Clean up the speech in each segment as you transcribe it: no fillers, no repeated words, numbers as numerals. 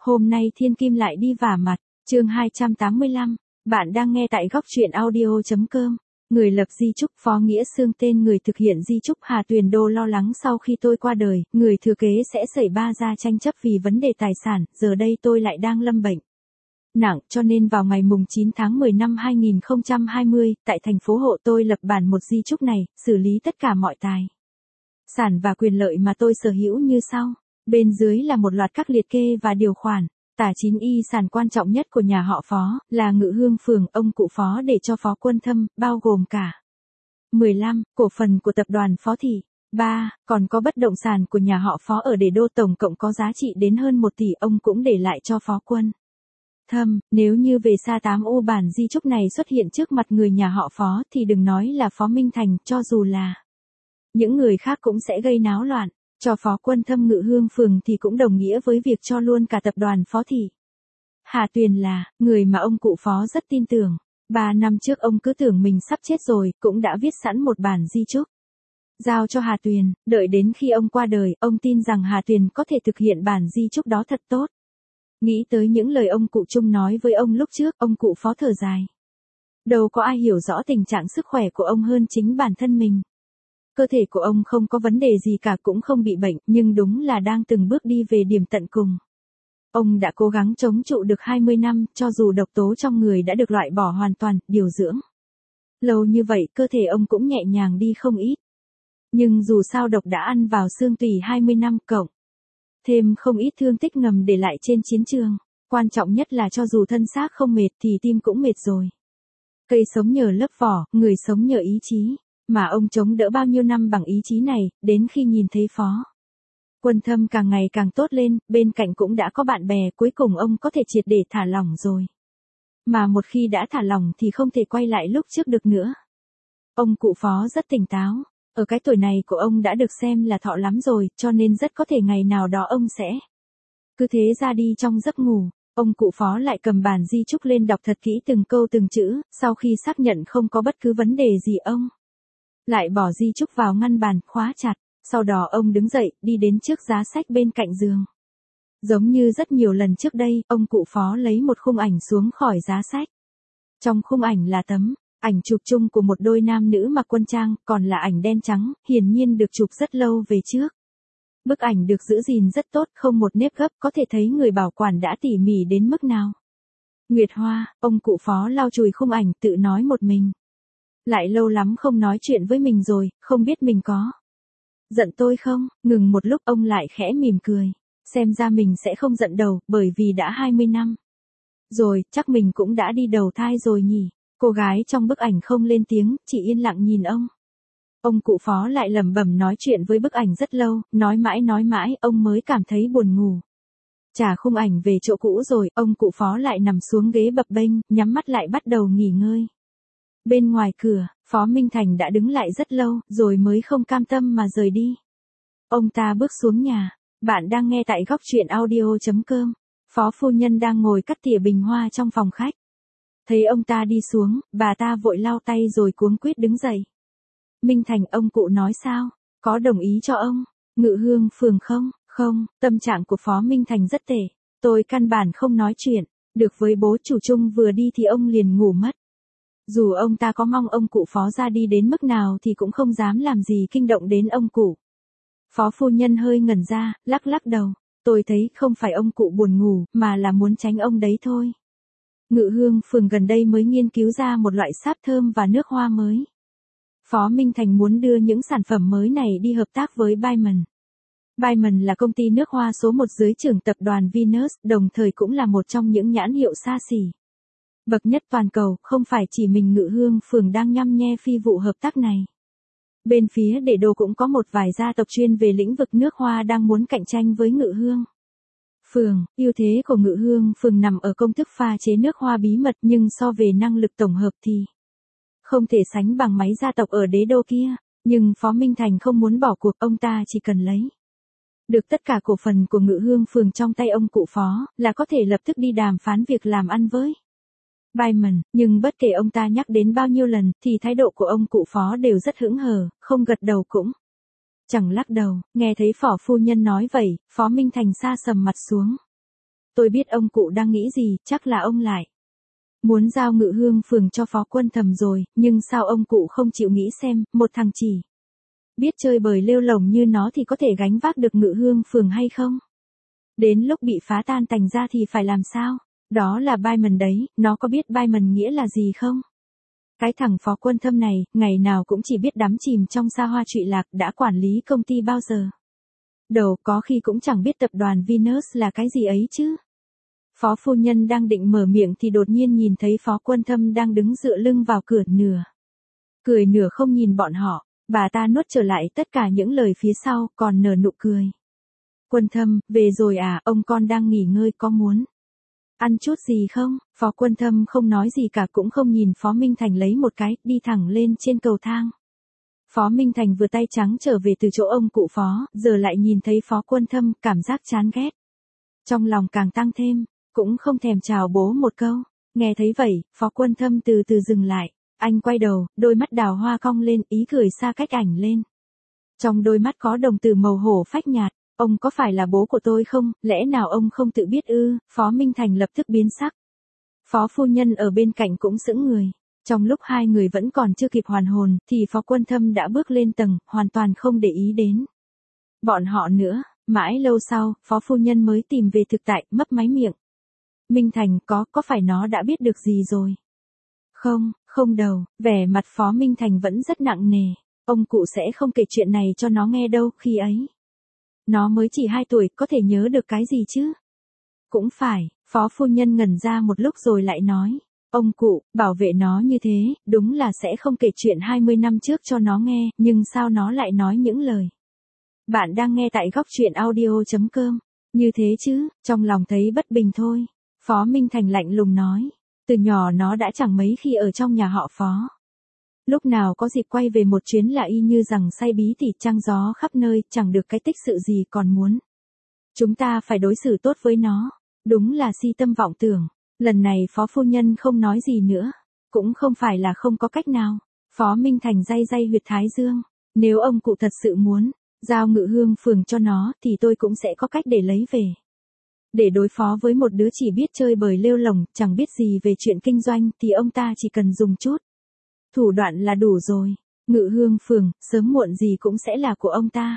Hôm nay thiên kim lại đi vả mặt, chương 285, bạn đang nghe tại góc truyện audio.com. Người lập di chúc Phó Nghĩa Xương tên người thực hiện di chúc Hà Tuyền Đô lo lắng sau khi tôi qua đời, người thừa kế sẽ xảy ra tranh chấp vì vấn đề tài sản, giờ đây tôi lại đang lâm bệnh nặng cho nên vào ngày mùng 9 tháng 10 năm 2020, tại thành phố Hộ tôi lập bản một di chúc này, xử lý tất cả mọi tài sản và quyền lợi mà tôi sở hữu như sau. Bên dưới là một loạt các liệt kê và điều khoản. Tả 9 y sản quan trọng nhất của nhà họ Phó là Ngự Hương Phường ông cụ Phó để cho Phó Quân Thâm, bao gồm cả 15 cổ phần của tập đoàn Phó Thị. 3. Còn có bất động sản của nhà họ Phó ở Đề Đô tổng cộng có giá trị đến hơn 1 tỷ ông cũng để lại cho Phó Quân Thâm. Nếu như về xa 8U bản di chúc này xuất hiện trước mặt người nhà họ Phó thì đừng nói là Phó Minh Thành, cho dù là những người khác cũng sẽ gây náo loạn. Cho Phó Quân Thâm Ngự Hương Phường thì cũng đồng nghĩa với việc cho luôn cả tập đoàn Phó Thị. Hà Tuyền là người mà ông cụ Phó rất tin tưởng. 3 năm trước ông cứ tưởng mình sắp chết rồi, cũng đã viết sẵn một bản di chúc giao cho Hà Tuyền, đợi đến khi ông qua đời, ông tin rằng Hà Tuyền có thể thực hiện bản di chúc đó thật tốt. Nghĩ tới những lời ông cụ Trung nói với ông lúc trước, ông cụ Phó thở dài. Đâu có ai hiểu rõ tình trạng sức khỏe của ông hơn chính bản thân mình. Cơ thể của ông không có vấn đề gì cả, cũng không bị bệnh, nhưng đúng là đang từng bước đi về điểm tận cùng. Ông đã cố gắng chống trụ được 20 năm, cho dù độc tố trong người đã được loại bỏ hoàn toàn, điều dưỡng lâu như vậy, cơ thể ông cũng nhẹ nhàng đi không ít. Nhưng dù sao độc đã ăn vào xương tủy 20 năm, cộng thêm không ít thương tích ngầm để lại trên chiến trường. Quan trọng nhất là cho dù thân xác không mệt thì tim cũng mệt rồi. Cây sống nhờ lớp vỏ, người sống nhờ ý chí. Mà ông chống đỡ bao nhiêu năm bằng ý chí này, đến khi nhìn thấy Phó Quân Thâm càng ngày càng tốt lên, bên cạnh cũng đã có bạn bè, cuối cùng ông có thể triệt để thả lỏng rồi. Mà một khi đã thả lỏng thì không thể quay lại lúc trước được nữa. Ông cụ Phó rất tỉnh táo, ở cái tuổi này của ông đã được xem là thọ lắm rồi, cho nên rất có thể ngày nào đó ông sẽ cứ thế ra đi trong giấc ngủ. Ông cụ Phó lại cầm bản di chúc lên đọc thật kỹ từng câu từng chữ, sau khi xác nhận không có bất cứ vấn đề gì ông lại bỏ di chúc vào ngăn bàn, khóa chặt. Sau đó ông đứng dậy, đi đến trước giá sách bên cạnh giường. Giống như rất nhiều lần trước đây, ông cụ Phó lấy một khung ảnh xuống khỏi giá sách. Trong khung ảnh là tấm ảnh chụp chung của một đôi nam nữ mặc quân trang, còn là ảnh đen trắng, hiển nhiên được chụp rất lâu về trước. Bức ảnh được giữ gìn rất tốt, không một nếp gấp, có thể thấy người bảo quản đã tỉ mỉ đến mức nào. Nguyệt Hoa, ông cụ Phó lau chùi khung ảnh, tự nói một mình. Lại lâu lắm không nói chuyện với mình rồi, không biết mình có giận tôi không? Ngừng một lúc ông lại khẽ mỉm cười. Xem ra mình sẽ không giận đâu, bởi vì đã 20 năm rồi, chắc mình cũng đã đi đầu thai rồi nhỉ. Cô gái trong bức ảnh không lên tiếng, chỉ yên lặng nhìn ông. Ông cụ Phó lại lẩm bẩm nói chuyện với bức ảnh rất lâu, nói mãi, ông mới cảm thấy buồn ngủ. Trả khung ảnh về chỗ cũ rồi, ông cụ Phó lại nằm xuống ghế bập bênh, nhắm mắt lại bắt đầu nghỉ ngơi. Bên ngoài cửa, Phó Minh Thành đã đứng lại rất lâu, rồi mới không cam tâm mà rời đi. Ông ta bước xuống nhà. Bạn đang nghe tại góc truyện audio.com. Phó phu nhân đang ngồi cắt tỉa bình hoa trong phòng khách. Thấy ông ta đi xuống, bà ta vội lau tay rồi cuống quýt đứng dậy. Minh Thành, ông cụ nói sao? Có đồng ý cho ông Ngự Hương Phường không? Không, tâm trạng của Phó Minh Thành rất tệ. Tôi căn bản không nói chuyện được với bố chủ Trung, vừa đi thì ông liền ngủ mất. Dù ông ta có mong ông cụ Phó ra đi đến mức nào thì cũng không dám làm gì kinh động đến ông cụ. Phó phu nhân hơi ngẩn ra, lắc đầu. Tôi thấy không phải ông cụ buồn ngủ, mà là muốn tránh ông đấy thôi. Ngự Hương Phường gần đây mới nghiên cứu ra một loại sáp thơm và nước hoa mới. Phó Minh Thành muốn đưa những sản phẩm mới này đi hợp tác với Diamond. Diamond là công ty nước hoa số 1 dưới trưởng tập đoàn Venus, đồng thời cũng là một trong những nhãn hiệu xa xỉ bậc nhất toàn cầu. Không phải chỉ mình Ngự Hương Phường đang nhăm nhe phi vụ hợp tác này. Bên phía Đề Đô cũng có một vài gia tộc chuyên về lĩnh vực nước hoa đang muốn cạnh tranh với Ngự Hương Phường. Ưu thế của Ngự Hương Phường nằm ở công thức pha chế nước hoa bí mật, nhưng so về năng lực tổng hợp thì không thể sánh bằng máy gia tộc ở Đế Đô kia. Nhưng Phó Minh Thành không muốn bỏ cuộc, ông ta chỉ cần lấy được tất cả cổ phần của Ngự Hương Phường trong tay ông cụ Phó, là có thể lập tức đi đàm phán việc làm ăn với Diamond. Nhưng bất kể ông ta nhắc đến bao nhiêu lần, thì thái độ của ông cụ Phó đều rất hững hờ, không gật đầu cũng chẳng lắc đầu. Nghe thấy Phó phu nhân nói vậy, Phó Minh Thành sa sầm mặt xuống. Tôi biết ông cụ đang nghĩ gì, chắc là ông lại muốn giao Ngự Hương Phường cho Phó Quân Thầm rồi, nhưng sao ông cụ không chịu nghĩ xem, một thằng chỉ biết chơi bời lêu lổng như nó thì có thể gánh vác được Ngự Hương Phường hay không? Đến lúc bị phá tan tành ra thì phải làm sao? Đó là Diamond đấy, nó có biết Diamond nghĩa là gì không? Cái thằng Phó Quân Thâm này, ngày nào cũng chỉ biết đắm chìm trong xa hoa trụy lạc, đã quản lý công ty bao giờ. Đầu có khi cũng chẳng biết tập đoàn Venus là cái gì ấy chứ. Phó phu nhân đang định mở miệng thì đột nhiên nhìn thấy Phó Quân Thâm đang đứng dựa lưng vào cửa nửa. Cười nửa không nhìn bọn họ, bà ta nuốt trở lại tất cả những lời phía sau, còn nở nụ cười. Quân Thâm, về rồi à, ông con đang nghỉ ngơi có muốn ăn chút gì không? Phó Quân Thâm không nói gì cả cũng không nhìn Phó Minh Thành lấy một cái, đi thẳng lên trên cầu thang. Phó Minh Thành vừa tay trắng trở về từ chỗ ông cụ Phó, giờ lại nhìn thấy Phó Quân Thâm, cảm giác chán ghét. Trong lòng càng tăng thêm, cũng không thèm chào bố một câu. Nghe thấy vậy, Phó Quân Thâm từ từ dừng lại. Anh quay đầu, đôi mắt đào hoa cong lên, ý cười xa cách ảnh lên. Trong đôi mắt có đồng tử màu hổ phách nhạt. Ông có phải là bố của tôi không, lẽ nào ông không tự biết ư? Phó Minh Thành lập tức biến sắc. Phó phu nhân ở bên cạnh cũng sững người. Trong lúc hai người vẫn còn chưa kịp hoàn hồn, thì Phó Quân Thâm đã bước lên tầng, hoàn toàn không để ý đến bọn họ nữa. Mãi lâu sau, Phó phu nhân mới tìm về thực tại, mấp máy miệng. Minh Thành có phải nó đã biết được gì rồi? Không đâu, vẻ mặt Phó Minh Thành vẫn rất nặng nề. Ông cụ sẽ không kể chuyện này cho nó nghe đâu, khi ấy nó mới chỉ 2 tuổi, có thể nhớ được cái gì chứ? Cũng phải, Phó phu nhân ngẩn ra một lúc rồi lại nói. Ông cụ, bảo vệ nó như thế, đúng là sẽ không kể chuyện 20 năm trước cho nó nghe, nhưng sao nó lại nói những lời. Bạn đang nghe tại góc truyện audio.com. Như thế chứ, trong lòng thấy bất bình thôi. Phó Minh Thành lạnh lùng nói. Từ nhỏ nó đã chẳng mấy khi ở trong nhà họ Phó. Lúc nào có dịp quay về một chuyến là y như rằng say bí tỉ trăng gió khắp nơi, chẳng được cái tích sự gì còn muốn. Chúng ta phải đối xử tốt với nó. Đúng là si tâm vọng tưởng. Lần này Phó phu nhân không nói gì nữa. Cũng không phải là không có cách nào. Phó Minh Thành day day huyệt thái dương. Nếu ông cụ thật sự muốn giao Ngự Hương Phường cho nó thì tôi cũng sẽ có cách để lấy về. Để đối phó với một đứa chỉ biết chơi bời lêu lổng, chẳng biết gì về chuyện kinh doanh thì ông ta chỉ cần dùng chút thủ đoạn là đủ rồi. Ngự Hương Phường, sớm muộn gì cũng sẽ là của ông ta.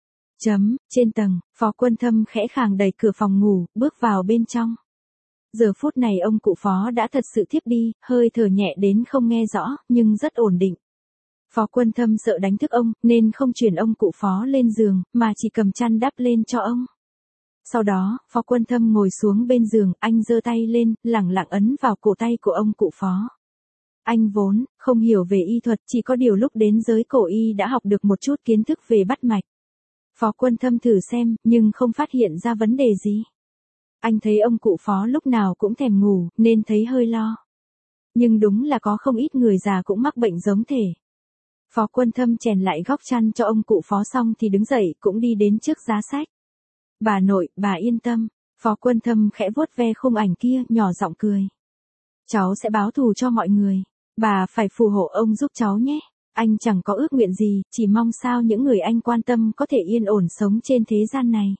Trên tầng, Phó Quân Thâm khẽ khàng đẩy cửa phòng ngủ, bước vào bên trong. Giờ phút này ông cụ Phó đã thật sự thiếp đi, hơi thở nhẹ đến không nghe rõ, nhưng rất ổn định. Phó Quân Thâm sợ đánh thức ông, nên không chuyển ông cụ Phó lên giường, mà chỉ cầm chăn đắp lên cho ông. Sau đó, Phó Quân Thâm ngồi xuống bên giường, anh giơ tay lên, lẳng lặng ấn vào cổ tay của ông cụ Phó. Anh vốn không hiểu về y thuật, chỉ có điều lúc đến giới cổ y đã học được một chút kiến thức về bắt mạch. Phó Quân Thâm thử xem, nhưng không phát hiện ra vấn đề gì. Anh thấy ông cụ Phó lúc nào cũng thèm ngủ, nên thấy hơi lo. Nhưng đúng là có không ít người già cũng mắc bệnh giống thể. Phó Quân Thâm chèn lại góc chăn cho ông cụ Phó xong thì đứng dậy, cũng đi đến trước giá sách. Bà nội, bà yên tâm. Phó Quân Thâm khẽ vuốt ve khung ảnh kia, nhỏ giọng cười. Cháu sẽ báo thù cho mọi người. Bà phải phù hộ ông giúp cháu nhé. Anh chẳng có ước nguyện gì, chỉ mong sao những người anh quan tâm có thể yên ổn sống trên thế gian này.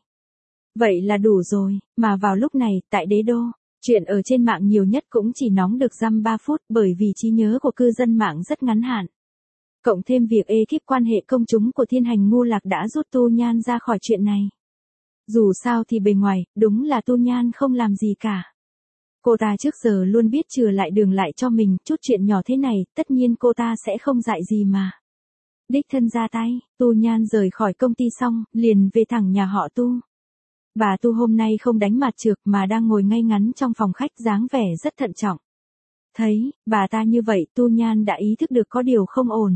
Vậy là đủ rồi, mà vào lúc này, tại đế đô, chuyện ở trên mạng nhiều nhất cũng chỉ nóng được dăm 3 phút bởi vì trí nhớ của cư dân mạng rất ngắn hạn. Cộng thêm việc ekip quan hệ công chúng của Thiên Hành Ngu Lạc đã rút Tu Nhan ra khỏi chuyện này. Dù sao thì bề ngoài, đúng là Tu Nhan không làm gì cả. Cô ta trước giờ luôn biết chừa lại đường lại cho mình, chút chuyện nhỏ thế này, tất nhiên cô ta sẽ không dại gì mà đích thân ra tay. Tu Nhan rời khỏi công ty xong, liền về thẳng nhà họ Tu. Bà Tu hôm nay không đánh mặt trược mà đang ngồi ngay ngắn trong phòng khách, dáng vẻ rất thận trọng. Thấy bà ta như vậy, Tu Nhan đã ý thức được có điều không ổn.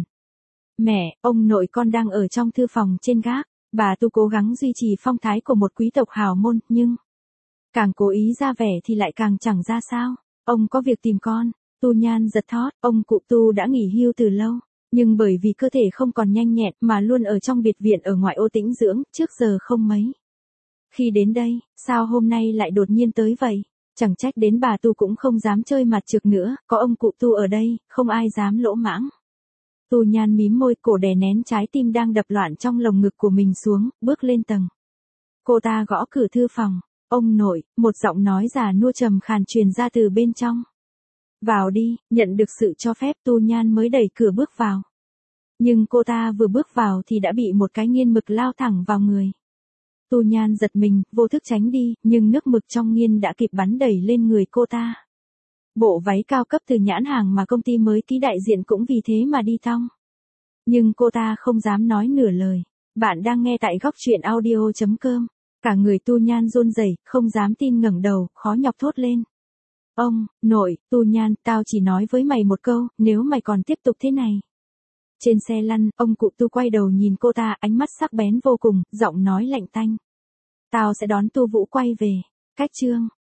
Mẹ, ông nội con đang ở trong thư phòng trên gác. Bà Tu cố gắng duy trì phong thái của một quý tộc hào môn, nhưng càng cố ý ra vẻ thì lại càng chẳng ra sao. Ông có việc tìm con. Tu Nhan giật thót, ông cụ Tu đã nghỉ hưu từ lâu, nhưng bởi vì cơ thể không còn nhanh nhẹn mà luôn ở trong biệt viện ở ngoại ô tĩnh dưỡng, trước giờ không mấy khi đến đây, sao hôm nay lại đột nhiên tới vậy? Chẳng trách đến bà Tu cũng không dám chơi mặt trược nữa, có ông cụ Tu ở đây, không ai dám lỗ mãng. Tu Nhan mím môi, cổ đè nén trái tim đang đập loạn trong lồng ngực của mình xuống, bước lên tầng. Cô ta gõ cửa thư phòng. Ông nội, một giọng nói già nua trầm khàn truyền ra từ bên trong. Vào đi, nhận được sự cho phép Tu Nhan mới đẩy cửa bước vào. Nhưng cô ta vừa bước vào thì đã bị một cái nghiên mực lao thẳng vào người. Tu Nhan giật mình, vô thức tránh đi, nhưng nước mực trong nghiên đã kịp bắn đẩy lên người cô ta. Bộ váy cao cấp từ nhãn hàng mà công ty mới ký đại diện cũng vì thế mà đi thong. Nhưng cô ta không dám nói nửa lời. Bạn đang nghe tại góc truyện audio.com. Cả người Tu Nhan run rẩy, không dám tin ngẩng đầu, khó nhọc thốt lên. Ông, nội, Tu Nhan, tao chỉ nói với mày một câu, nếu mày còn tiếp tục thế này. Trên xe lăn, ông cụ Tu quay đầu nhìn cô ta, ánh mắt sắc bén vô cùng, giọng nói lạnh tanh. Tao sẽ đón Tu Vũ quay về. Cách chương.